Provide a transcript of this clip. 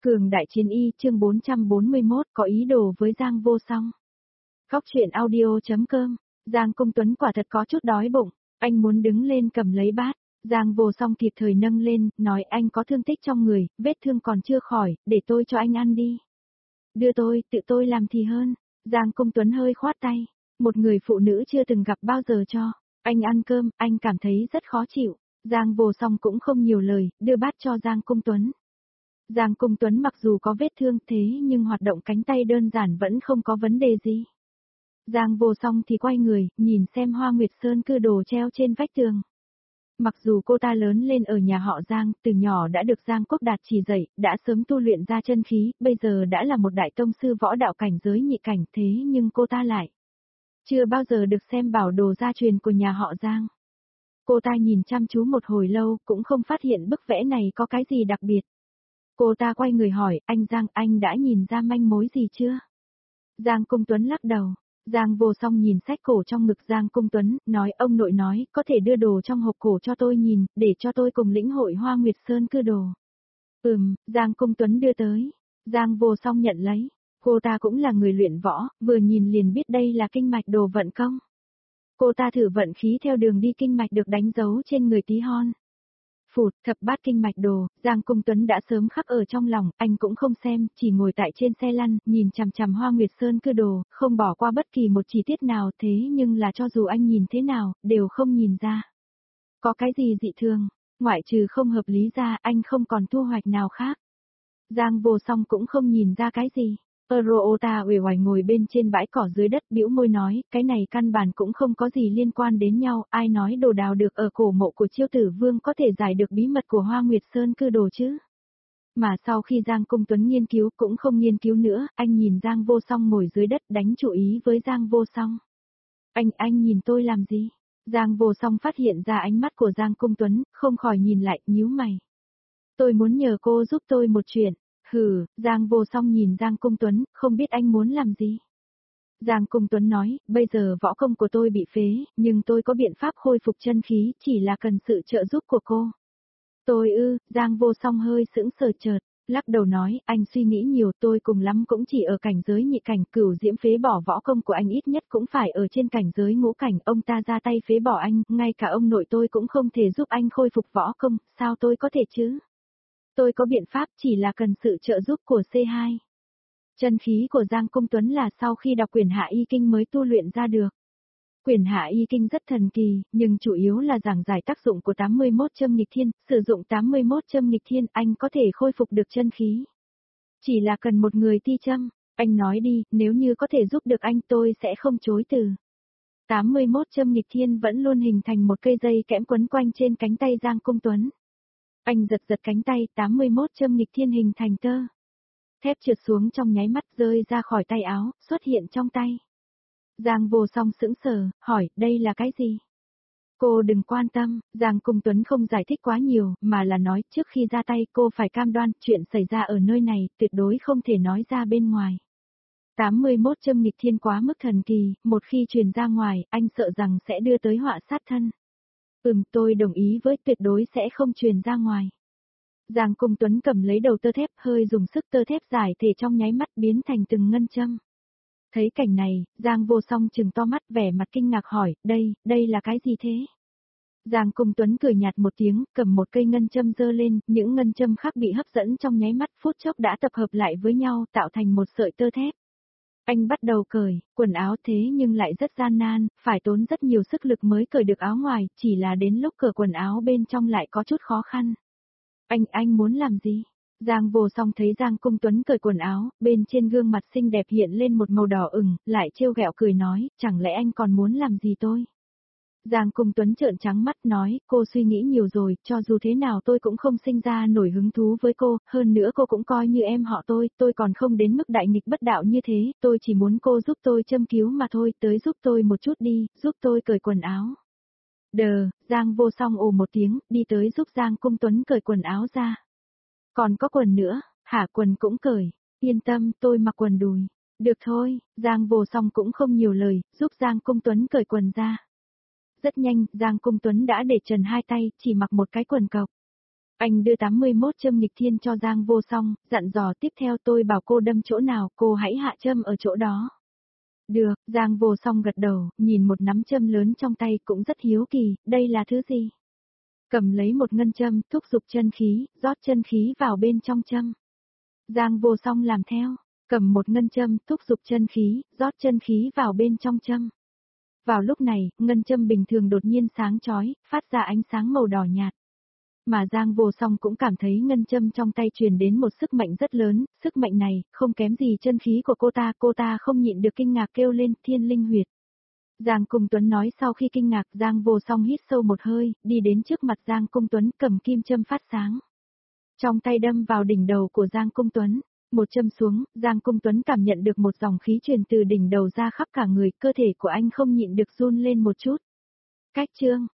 Cường đại chiến y chương 441 có ý đồ với Giang Vô Song. Góc truyện audio.com. Giang Công Tuấn quả thật có chút đói bụng, anh muốn đứng lên cầm lấy bát. Giang Vô Song kịp thời nâng lên, nói anh có thương tích trong người, vết thương còn chưa khỏi, để tôi cho anh ăn đi. Đưa tôi, tự tôi làm thì hơn. Giang Công Tuấn hơi khoát tay, một người phụ nữ chưa từng gặp bao giờ cho anh ăn cơm, anh cảm thấy rất khó chịu. Giang Vô Song cũng không nhiều lời, đưa bát cho Giang Công Tuấn. Giang Công Tuấn mặc dù có vết thương thế nhưng hoạt động cánh tay đơn giản vẫn không có vấn đề gì. Giang Vô Song thì quay người, nhìn xem Hoa Nguyệt Sơn cư đồ treo trên vách tường. Mặc dù cô ta lớn lên ở nhà họ Giang, từ nhỏ đã được Giang Quốc Đạt chỉ dạy, đã sớm tu luyện ra chân khí, bây giờ đã là một đại tông sư võ đạo cảnh giới nhị cảnh thế nhưng cô ta lại chưa bao giờ được xem bảo đồ gia truyền của nhà họ Giang. Cô ta nhìn chăm chú một hồi lâu cũng không phát hiện bức vẽ này có cái gì đặc biệt. Cô ta quay người hỏi, anh Giang, anh đã nhìn ra manh mối gì chưa? Giang Công Tuấn lắc đầu. Giang Vô Song nhìn sách cổ trong ngực Giang Công Tuấn, nói ông nội nói, có thể đưa đồ trong hộp cổ cho tôi nhìn, để cho tôi cùng lĩnh hội Hoa Nguyệt Sơn cư đồ. Giang Công Tuấn đưa tới. Giang Vô Song nhận lấy. Cô ta cũng là người luyện võ, vừa nhìn liền biết đây là kinh mạch đồ vận công. Cô ta thử vận khí theo đường đi kinh mạch được đánh dấu trên người tí hon. Phụt, thập bát kinh mạch đồ, Giang Công Tuấn đã sớm khắc ở trong lòng, anh cũng không xem, chỉ ngồi tại trên xe lăn, nhìn chằm chằm Hoa Nguyệt Sơn cư đồ, không bỏ qua bất kỳ một chi tiết nào thế nhưng là cho dù anh nhìn thế nào, đều không nhìn ra. Có cái gì dị thường, ngoại trừ không hợp lý ra anh không còn thu hoạch nào khác. Giang Vô Song cũng không nhìn ra cái gì. Euroota uể oải ngồi bên trên bãi cỏ dưới đất bĩu môi nói, cái này căn bản cũng không có gì liên quan đến nhau, ai nói đồ đào được ở cổ mộ của Chiêu Tử Vương có thể giải được bí mật của Hoa Nguyệt Sơn cư đồ chứ. Mà sau khi Giang Công Tuấn nghiên cứu cũng không nghiên cứu nữa, anh nhìn Giang Vô Song ngồi dưới đất đánh chủ ý với Giang Vô Song. Anh nhìn tôi làm gì? Giang Vô Song phát hiện ra ánh mắt của Giang Công Tuấn, không khỏi nhìn lại, nhíu mày. Tôi muốn nhờ cô giúp tôi một chuyện. Giang Vô Song nhìn Giang Công Tuấn, không biết anh muốn làm gì. Giang Công Tuấn nói, bây giờ võ công của tôi bị phế, nhưng tôi có biện pháp khôi phục chân khí, chỉ là cần sự trợ giúp của cô. Giang Vô Song hơi sững sờ chợt, lắc đầu nói, anh suy nghĩ nhiều, tôi cùng lắm cũng chỉ ở cảnh giới nhị cảnh, Cửu Diễm phế bỏ võ công của anh ít nhất cũng phải ở trên cảnh giới ngũ cảnh, ông ta ra tay phế bỏ anh, ngay cả ông nội tôi cũng không thể giúp anh khôi phục võ công, sao tôi có thể chứ? Tôi có biện pháp, chỉ là cần sự trợ giúp của C2. Chân khí của Giang Công Tuấn là sau khi đọc quyển Hạ Y Kinh mới tu luyện ra được. Quyển Hạ Y Kinh rất thần kỳ, nhưng chủ yếu là giảng giải tác dụng của 81 châm nghịch thiên, sử dụng 81 châm nghịch thiên anh có thể khôi phục được chân khí. Chỉ là cần một người ti châm, anh nói đi, nếu như có thể giúp được anh tôi sẽ không chối từ. 81 châm nghịch thiên vẫn luôn hình thành một cây dây kẽm quấn quanh trên cánh tay Giang Công Tuấn. Anh giật cánh tay, 81 châm nghịch thiên hình thành tơ thép trượt xuống trong nháy mắt rơi ra khỏi tay áo, xuất hiện trong tay. Giang Vô Song sững sờ, hỏi, đây là cái gì? Cô đừng quan tâm, Giang Công Tuấn không giải thích quá nhiều, mà là nói, trước khi ra tay cô phải cam đoan, chuyện xảy ra ở nơi này, tuyệt đối không thể nói ra bên ngoài. 81 châm nghịch thiên quá mức thần kỳ, một khi truyền ra ngoài, anh sợ rằng sẽ đưa tới họa sát thân. Tôi đồng ý với, tuyệt đối sẽ không truyền ra ngoài. Giang Công Tuấn cầm lấy đầu tơ thép, hơi dùng sức, tơ thép giải thể trong nháy mắt biến thành từng ngân châm. Thấy cảnh này, Giang Vô Song trừng to mắt, vẻ mặt kinh ngạc hỏi, đây là cái gì thế? Giang Công Tuấn cười nhạt một tiếng, cầm một cây ngân châm giơ lên, những ngân châm khác bị hấp dẫn trong nháy mắt, phút chốc đã tập hợp lại với nhau, tạo thành một sợi tơ thép. Anh bắt đầu cởi quần áo thế nhưng lại rất gian nan, phải tốn rất nhiều sức lực mới cởi được áo ngoài, chỉ là đến lúc cởi quần áo bên trong lại có chút khó khăn. Anh muốn làm gì? Giang Vô Song thấy Giang Công Tuấn cởi quần áo, bên trên gương mặt xinh đẹp hiện lên một màu đỏ ửng, lại trêu ghẹo cười nói, chẳng lẽ anh còn muốn làm gì tôi? Giang Công Tuấn trợn trắng mắt nói, cô suy nghĩ nhiều rồi, cho dù thế nào tôi cũng không sinh ra nổi hứng thú với cô, hơn nữa cô cũng coi như em họ tôi còn không đến mức đại nghịch bất đạo như thế, tôi chỉ muốn cô giúp tôi châm cứu mà thôi, tới giúp tôi một chút đi, giúp tôi cởi quần áo. Giang Vô Song ồ một tiếng, đi tới giúp Giang Công Tuấn cởi quần áo ra. Còn có quần nữa, hả? Quần cũng cởi, yên tâm, tôi mặc quần đùi. Được thôi, Giang Vô Song cũng không nhiều lời, giúp Giang Công Tuấn cởi quần ra. Rất nhanh, Giang Công Tuấn đã để trần hai tay, chỉ mặc một cái quần cộc. Anh đưa 81 châm nghịch thiên cho Giang Vô Song, dặn dò tiếp theo tôi bảo cô đâm chỗ nào cô hãy hạ châm ở chỗ đó. Được, Giang Vô Song gật đầu, nhìn một nắm châm lớn trong tay cũng rất hiếu kỳ, đây là thứ gì? Cầm lấy một ngân châm, thúc giục chân khí, rót chân khí vào bên trong châm. Giang Vô Song làm theo, cầm một ngân châm, thúc giục chân khí, rót chân khí vào bên trong châm. Vào lúc này, ngân châm bình thường đột nhiên sáng chói, phát ra ánh sáng màu đỏ nhạt. Mà Giang Vô Song cũng cảm thấy ngân châm trong tay truyền đến một sức mạnh rất lớn, sức mạnh này, không kém gì chân khí của cô ta không nhịn được kinh ngạc kêu lên Thiên Linh Huyệt. Giang Cung Tuấn nói sau khi kinh ngạc Giang Vô Song hít sâu một hơi, đi đến trước mặt Giang Cung Tuấn cầm kim châm phát sáng. Trong tay đâm vào đỉnh đầu của Giang Cung Tuấn, một châm xuống, Giang Cung Tuấn cảm nhận được một dòng khí truyền từ đỉnh đầu ra khắp cả người, cơ thể của anh không nhịn được run lên một chút. Cách chương